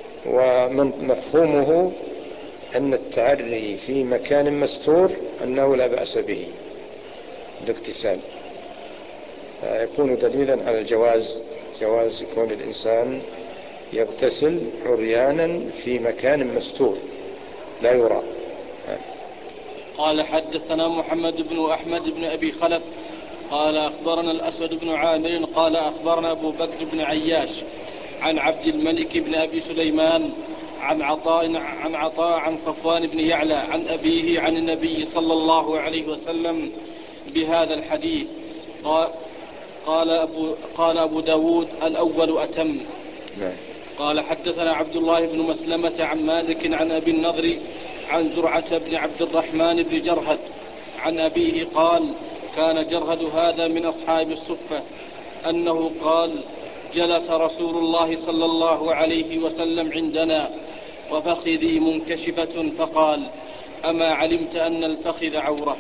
[SPEAKER 2] ومفهومه أن التعري في مكان مستور أنه لا بأس به الاغتسال، يكون دليلا على الجواز، جواز كون الإنسان يغتسل عريانا في مكان مستور لا يرى.
[SPEAKER 1] قال حدثنا محمد بن أحمد بن أبي خلف قال أخبرنا الأسود بن عامر قال أخبرنا أبو بكر بن عياش عن عبد الملك بن أبي سليمان عن عطاء عن عطاء عن صفوان بن يعلى عن أبيه عن النبي صلى الله عليه وسلم بهذا الحديث. قال أبو, قال أبو داود الأول أتم. قال حدثنا عبد الله بن مسلمة عن مالك عن أبي النضر عن زرعة بن عبد الرحمن بن جرهد عن أبيه قال كان جرهد هذا من أصحاب الصفة أنه قال جلس رسول الله صلى الله عليه وسلم عندنا وفخذي منكشفة فقال أما علمت أن الفخذ عورة؟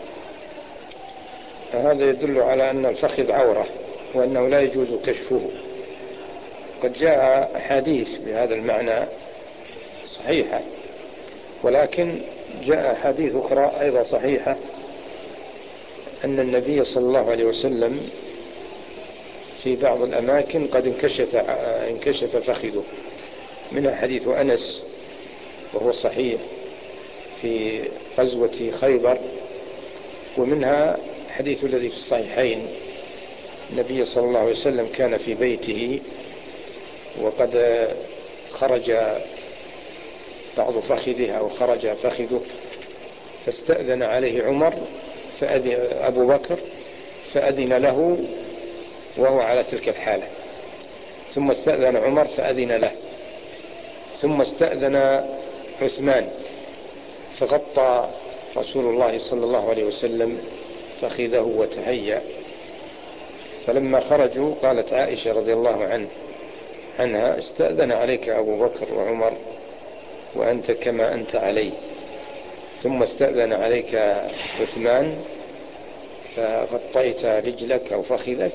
[SPEAKER 2] هذا يدل على أن الفخذ عورة وأنه لا يجوز كشفه. قد جاء أحاديث بهذا المعنى صحيحة، ولكن جاء أحاديث أخرى أيضا صحيحة أن النبي صلى الله عليه وسلم في بعض الأماكن قد انكشف, انكشف فخذه، منها حديث أنس وهو صحيح في غزوة خيبر، ومنها حديث الذي في الصحيحين النبي صلى الله عليه وسلم كان في بيته وقد خرج بعض فخذه أو خرج فخذه فاستأذن عليه عمر فأذن أبو بكر فأذن له وهو على تلك الحالة، ثم استأذن عمر فأذن له، ثم استأذن عثمان فغطى رسول الله صلى الله عليه وسلم فخذه وتهيأ. فلما خرجوا قالت عائشة رضي الله عنه عنها استأذن عليك أبو بكر وعمر وأنت كما أنت علي، ثم استأذن عليك عثمان فغطيت رجلك أو فخذك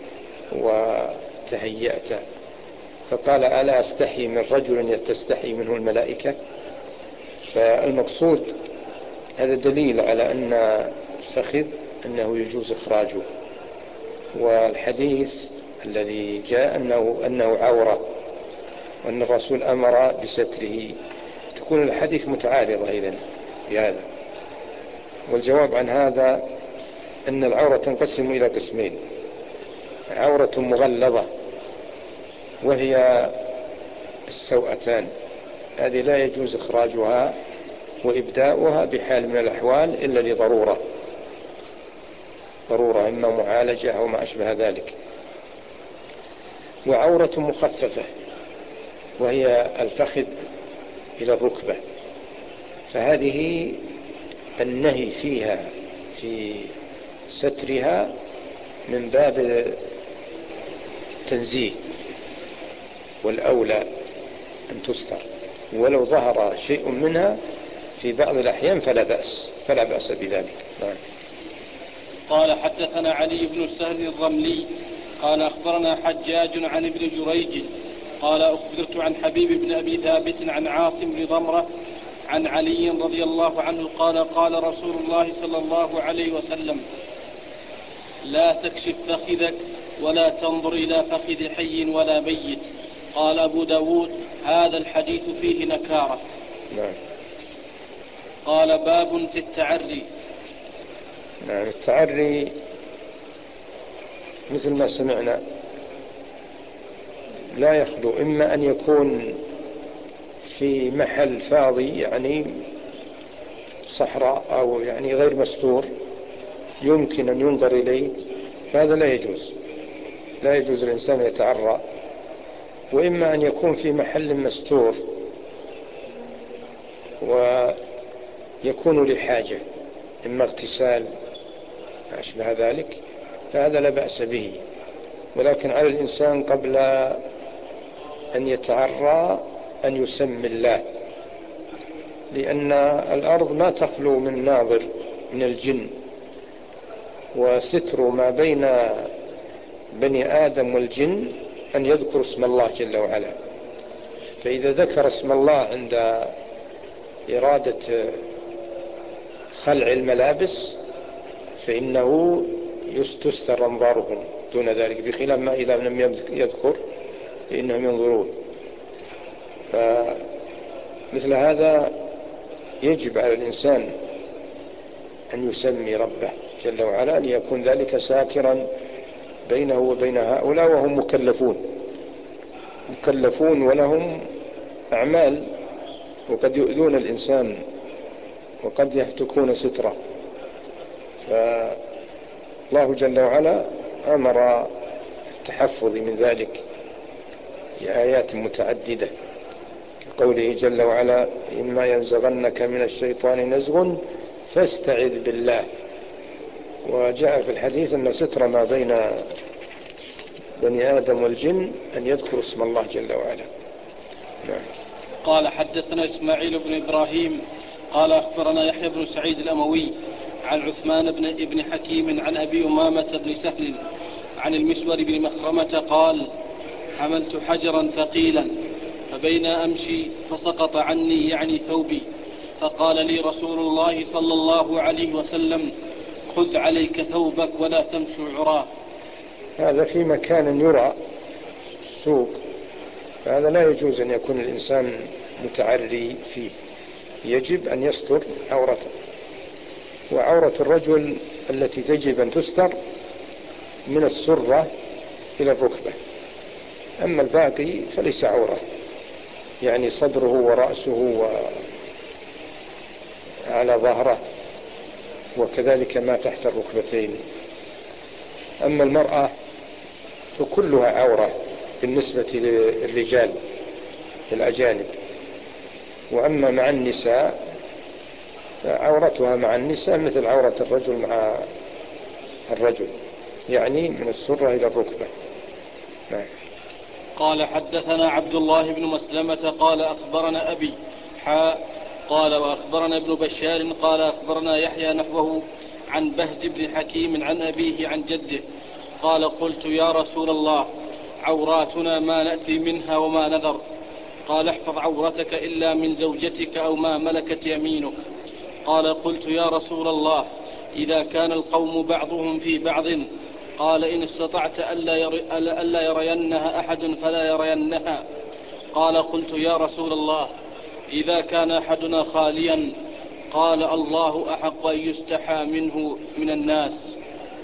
[SPEAKER 2] وتهيأت. فقال ألا أستحي من رجل تستحي منه الملائكة؟ فالمقصود هذا دليل على أن الفخذ أنه يجوز إخراجه، والحديث الذي جاء أنه, أنه عورة وأن الرسول أمر بستره، تكون الحديث متعارضة إذن بهذا. والجواب عن هذا أن العورة تنقسم إلى قسمين: عورة مغلظة وهي السوءتان، هذه لا يجوز إخراجها وإبداؤها بحال من الأحوال إلا لضرورة، ضرورة إما معالجة أو ما أشبه ذلك. وعورة مخففة وهي الفخذ إلى الركبة، فهذه النهي فيها في سترها من باب التنزيه، والأولى أن تستر، ولو ظهر شيء منها في بعض الأحيان فلا بأس فلا بأس بذلك. نعم.
[SPEAKER 1] قال حدثنا علي بن السهل الرملي قال أخبرنا حجاج عن ابن جريج قال أخبرت عن حبيب بن أبي ثابت عن عاصم بن ضمرة عن علي رضي الله عنه قال قال رسول الله صلى الله عليه وسلم لا تكشف فخذك ولا تنظر إلى فخذ حي ولا ميت. قال أبو داود هذا الحديث فيه نكارة.
[SPEAKER 2] نعم.
[SPEAKER 1] قال باب في التعري.
[SPEAKER 2] نعم. التعري مثل ما سمعنا لا يخلو إما أن يكون في محل فاضي يعني صحراء أو يعني غير مستور يمكن أن ينظر إليه، هذا لا يجوز، لا يجوز الإنسان يتعرى. وإما أن يكون في محل مستور ويكون لحاجة إما اغتسال أشبه ذلك، فهذا لا بأس به. ولكن على الإنسان قبل أن يتعرى أن يسمي الله، لأن الأرض ما تخلو من ناظر من الجن، وستر ما بين بني آدم والجن أن يذكر اسم الله جل وعلا. فإذا ذكر اسم الله عند إرادة خلع الملابس فإنه يستر أنظارهم دون ذلك، بخلاف ما إذا لم يذكر فإنهم ينظرون. فمثل هذا يجب على الإنسان أن يسمي ربه جل وعلا ليكون ذلك ساترا بينه وبين هؤلاء، وهم مكلفون مكلفون ولهم أعمال، وقد يؤذون الإنسان وقد يهتكون ستره. فالله جل وعلا أمر التحفظ من ذلك بآيات متعددة، قوله جل وعلا: إما ينزغنك من الشيطان نزغ فاستعذ بالله. وجاء في الحديث أن ستر ما بين بني آدم والجن أن يذكر اسم الله جل وعلا. نعم.
[SPEAKER 1] قال حدثنا إسماعيل بن إبراهيم قال أخبرنا يحيى بن سعيد الأموي عن عثمان بن ابن حكيم عن أبي أمامة بن سهل عن المسور بن مخرمة قال: حملت حجرا ثقيلا فبين أمشي فسقط عني يعني ثوبي، فقال لي رسول الله صلى الله عليه وسلم: خذ عليك ثوبك ولا تمشوا عراه.
[SPEAKER 2] هذا في مكان يرى السوق، فهذا لا يجوز أن يكون الإنسان متعري فيه، يجب أن يستر عورته. وعورة الرجل التي تجب أن تستر من السرة إلى الركبة، أما الباقي فليس عورة، يعني صدره ورأسه وعلى ظهره وكذلك ما تحت الركبتين. أما المرأة فكلها عورة بالنسبة للرجال الأجانب، وأما مع النساء عورتها مع النساء مثل عورة الرجل مع الرجل، يعني من السرة إلى الركبة. نعم.
[SPEAKER 1] قال حدثنا عبد الله بن مسلمة قال أخبرنا أبي حاء قال وأخبرنا ابن بشار قال أخبرنا يحيى نحوه عن بهز بن حكيم عن أبيه عن جده قال: قلت يا رسول الله عوراتنا ما نأتي منها وما نذر. قال: احفظ عورتك إلا من زوجتك أو ما ملكت يمينك. قال: قلت يا رسول الله إذا كان القوم بعضهم في بعض. قال: إن استطعت ألا, يري ألا يرينها أحد فلا يرينها. قال: قلت يا رسول الله إذا كان أحدنا خاليا. قال: الله أحق أن يستحى منه من الناس.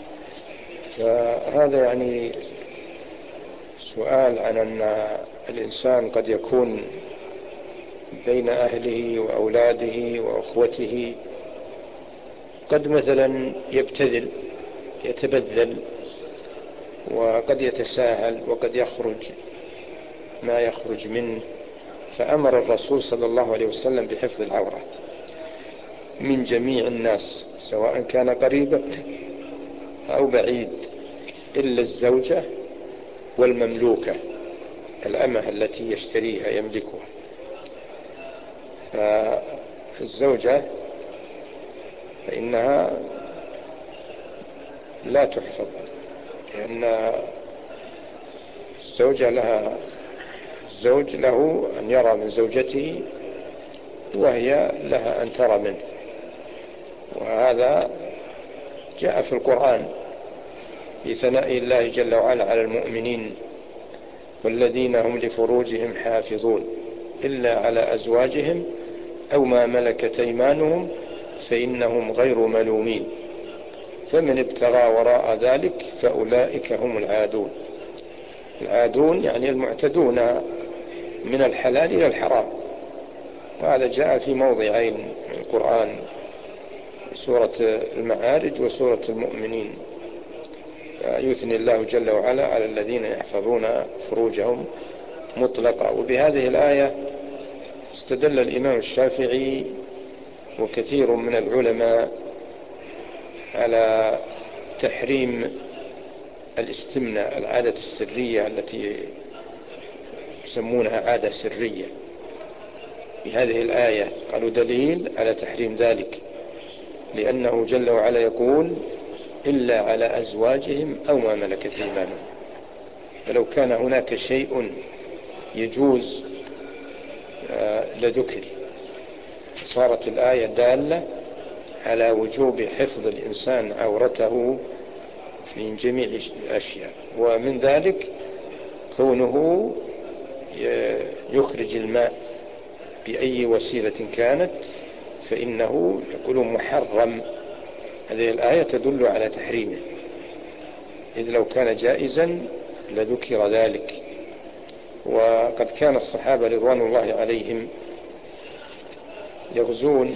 [SPEAKER 2] فهذا يعني سؤال عن أن الإنسان قد يكون بين أهله وأولاده وأخوته قد مثلا يبتذل يتبذل، وقد يتساهل، وقد يخرج ما يخرج منه. فأمر الرسول صلى الله عليه وسلم بحفظ العورة من جميع الناس سواء كان قريبا أو بعيد، إلا الزوجة والمملوكة الأمة التي يشتريها يملكها. فالزوجة فإنها لا تحفظ، لأن الزوجة لها الزوج له أن يرى من زوجته وهي لها أن ترى منه. وهذا جاء في القرآن في ثناء الله جل وعلا على المؤمنين: والذين هم لفروجهم حافظون إلا على أزواجهم أو ما ملكت أيمانهم فإنهم غير ملومين فمن ابتغى وراء ذلك فأولئك هم العادون. العادون يعني المعتدون من الحلال إلى الحرام. وهذا جاء في موضعين من القرآن، سورة المعارج وسورة المؤمنين. يثني الله جل وعلا على الذين يحفظون فروجهم مطلقا. وبهذه الآية استدل الإمام الشافعي وكثير من العلماء على تحريم الاستمناء، العادة السرية التي يسمونها عادة سرية. بهذه الآية قالوا دليل على تحريم ذلك، لأنه جل وعلا يقول: إلا على أزواجهم أو ما ملكت أيمانهم. فلو كان هناك شيء يجوز لذكر. صارت الآية دالة على وجوب حفظ الإنسان عورته من جميع الأشياء، ومن ذلك كونه يخرج الماء بأي وسيلة كانت، فإنه يقول محرم. هذه الآية تدل على تحريمه، إذ لو كان جائزا لذكر ذلك. وقد كان الصحابة رضوان الله عليهم يغزون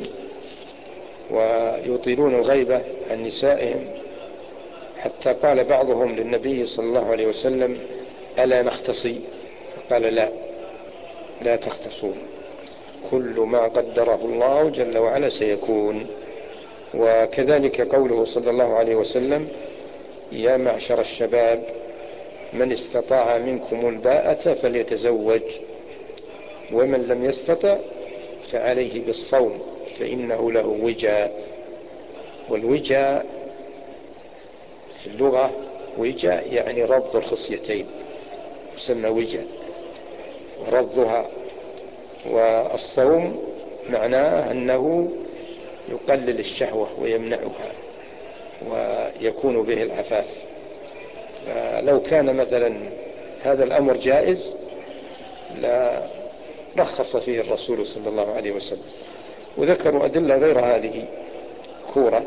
[SPEAKER 2] ويطيلون الغيبة عن نسائهم، حتى قال بعضهم للنبي صلى الله عليه وسلم: ألا نختصي؟ قال: لا لا تختصوا، كل ما قدره الله جل وعلا سيكون. وكذلك قوله صلى الله عليه وسلم: يا معشر الشباب من استطاع منكم الباءة فليتزوج، ومن لم يستطع فعليه بالصوم فإنه له وجاء. والوجاء في اللغة وجاء يعني رض الخصيتين، يسمى وجاء ورضها. والصوم معناه أنه يقلل الشهوة ويمنعها ويكون به العفاف. لو كان مثلا هذا الأمر جائز لا رخص فيه الرسول صلى الله عليه وسلم. وذكروا أدلة غير هذه كورة،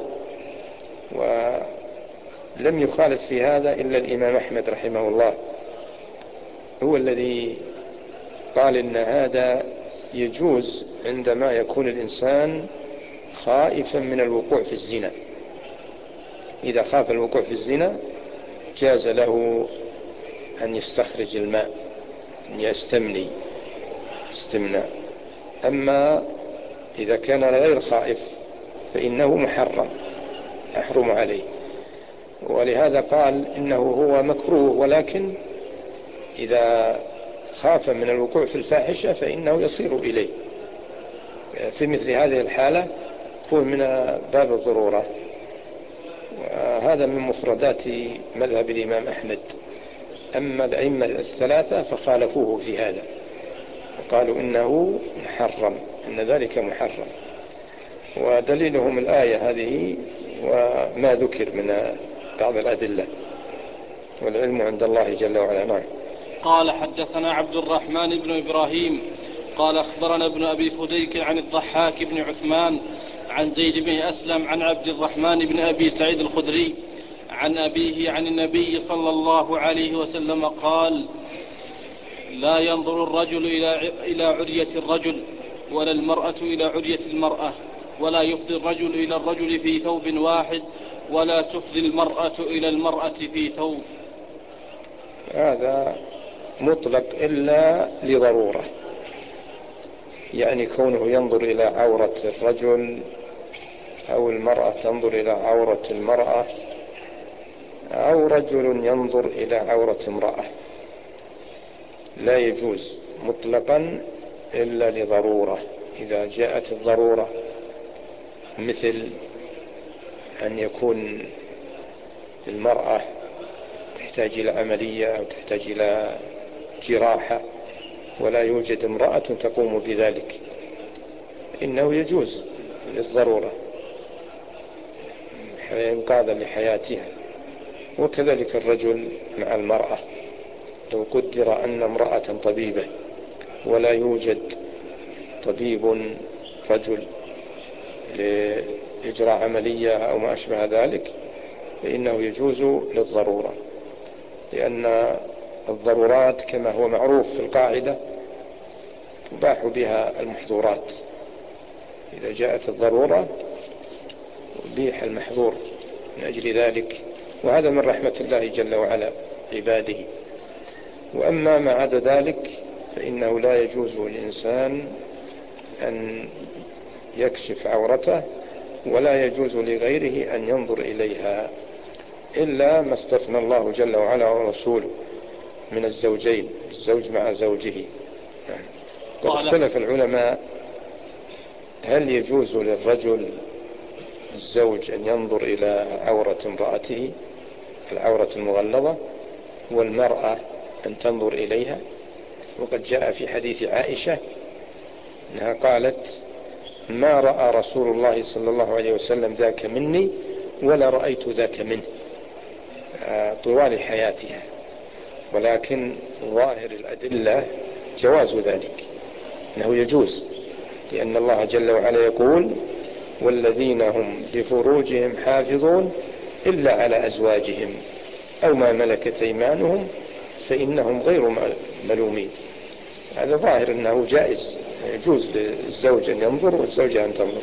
[SPEAKER 2] ولم يخالف في هذا إلا الإمام أحمد رحمه الله، هو الذي قال إن هذا يجوز عندما يكون الإنسان خائفا من الوقوع في الزنا. إذا خاف الوقوع في الزنا جاز له أن يستخرج الماء، أن يستمني استمناء. أما إذا كان غير خائف فإنه محرم، يحرم عليه. ولهذا قال إنه هو مكروه، ولكن إذا خاف من الوقوع في الفاحشة فإنه يصير إليه. في مثل هذه الحالة يكون من باب الضرورة. وهذا من مفردات مذهب الإمام أحمد. أما الأئمة الثلاثة فخالفوه في هذا وقالوا إنه محرم، إن ذلك محرم. ودليلهم الآية هذه وما ذكر من بعض الأدلة، والعلم عند الله جل وعلا. نعم.
[SPEAKER 1] قال: حدثنا عبد الرحمن بن إبراهيم قال أخبرنا ابن أبي فديك عن الضحاك بن عثمان عن زيد بن أسلم عن عبد الرحمن بن أبي سعيد الخدري عن أبيه عن النبي صلى الله عليه وسلم قال: لا ينظر الرجل إلى عرية الرجل، ولا المرأة إلى عرية المرأة، ولا يفضي الرجل إلى الرجل في ثوب واحد، ولا تفضي المرأة إلى المرأة في ثوب.
[SPEAKER 2] هذا مطلق إلا لضرورة، يعني كونه ينظر إلى عورة الرجل أو المرأة تنظر إلى عورة المرأة، أو رجل ينظر إلى عورة امرأة، لا يجوز مطلقا إلا لضرورة. إذا جاءت الضرورة مثل أن يكون المرأة تحتاج إلى عملية أو تحتاج إلى جراحة ولا يوجد امرأة تقوم بذلك، إنه يجوز للضرورة إنقاذا لحياتها. وكذلك الرجل مع المرأة، لو قدر أن امرأة طبيبة ولا يوجد طبيب رجل لإجراء عملية أو ما أشبه ذلك فإنه يجوز للضرورة، لأن الضرورات كما هو معروف في القاعدة تباح بها المحظورات. إذا جاءت الضرورة أبيح المحظور من أجل ذلك، وهذا من رحمة الله جل وعلا عباده. وأما ما عدا ذلك فإنه لا يجوز للإنسان أن يكشف عورته، ولا يجوز لغيره أن ينظر إليها إلا ما استثنى الله جل وعلا ورسوله من الزوجين، الزوج مع زوجه. قد اختلف العلماء هل يجوز للرجل الزوج أن ينظر إلى عورة امرأته العورة المغلظة، والمرأة أن تنظر إليها. وقد جاء في حديث عائشة أنها قالت: ما رأى رسول الله صلى الله عليه وسلم ذاك مني ولا رأيت ذاك منه طوال حياتها. ولكن ظاهر الأدلة جواز ذلك، أنه يجوز، لأن الله جل وعلا يقول: والذين هم لفروجهم حافظون إلا على أزواجهم أو ما ملكت أيمانهم فإنهم غير ملومين. هذا ظاهر أنه جائز، يجوز للزوج أن ينظر والزوجة أن تنظر.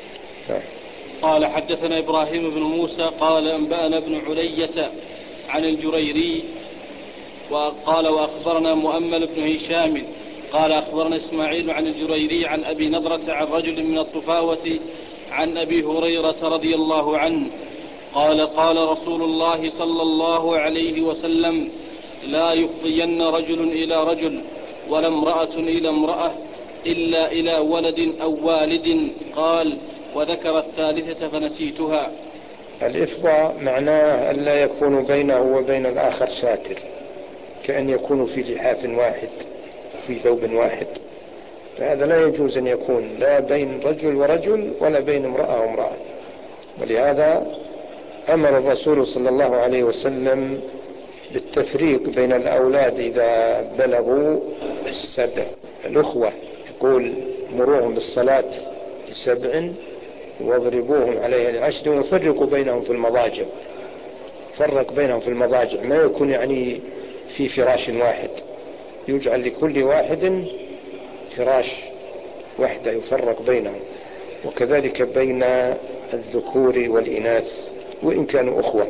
[SPEAKER 1] قال حدثنا إبراهيم بن موسى قال أنبأنا ابن علية عن الجريري وقال وأخبرنا مؤمل بن هشام قال أخبرنا إسماعيل عن الجريري عن أبي نضرة عن رجل من الطفاوة عن أبي هريرة رضي الله عنه قال قال رسول الله صلى الله عليه وسلم: لا يفضين رجل إلى رجل ولا امرأة إلى امرأة إلا إلى ولد أو والد. قال: وذكر الثالثة فنسيتها.
[SPEAKER 2] الإفضاء معناه أن لا يكون بينه وبين الآخر ساتر، كأن يكون في لحاف واحد في ثوب واحد، فهذا لا يجوز أن يكون لا بين رجل ورجل ولا بين امرأة وامرأة. ولهذا أمر الرسول صلى الله عليه وسلم بالتفريق بين الأولاد إذا بلغوا السبع. الأخوة يقول: مروهم بالصلاة لسبع واضربوهم عليها لعشر وفرقوا بينهم في المضاجع. فرق بينهم في المضاجع، ما يكون يعني في فراش واحد، يجعل لكل واحد فراش واحدة يفرق بينهم. وكذلك بين الذكور والإناث وإن كانوا أخوة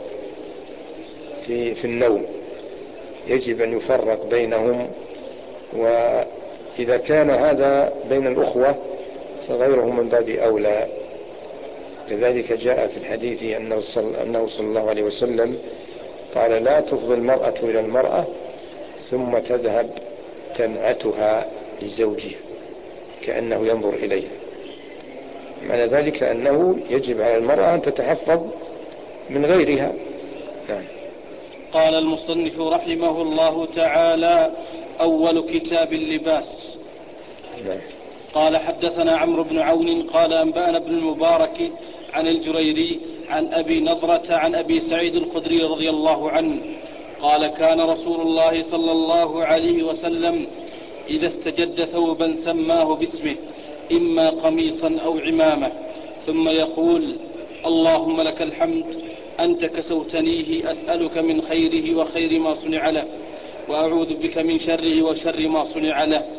[SPEAKER 2] في, في النوم يجب أن يفرق بينهم. وإذا كان هذا بين الأخوة فغيرهم من باب أولى. كذلك جاء في الحديث أنه صلى, أنه صلى الله عليه وسلم قال: لا تفضي المرأة إلى المرأة ثم تذهب تنعتها لزوجها كأنه ينظر إليها. معنى ذلك أنه يجب على المرأة أن تتحفظ من غيرها. نعم.
[SPEAKER 1] قال المصنف رحمه الله تعالى: أول كتاب اللباس.
[SPEAKER 2] نعم.
[SPEAKER 1] قال حدثنا عمرو بن عون قال أنبأنا ابن المبارك عن الجريري عن أبي نضرة عن أبي سعيد الخدري رضي الله عنه قال: كان رسول الله صلى الله عليه وسلم إذا استجد ثوبا سماه باسمه، إما قميصا أو عمامة، ثم يقول: اللهم لك الحمد أنت كسوتنيه، أسألك من خيره وخير ما صنع له، وأعوذ بك من شره وشر ما صنع له.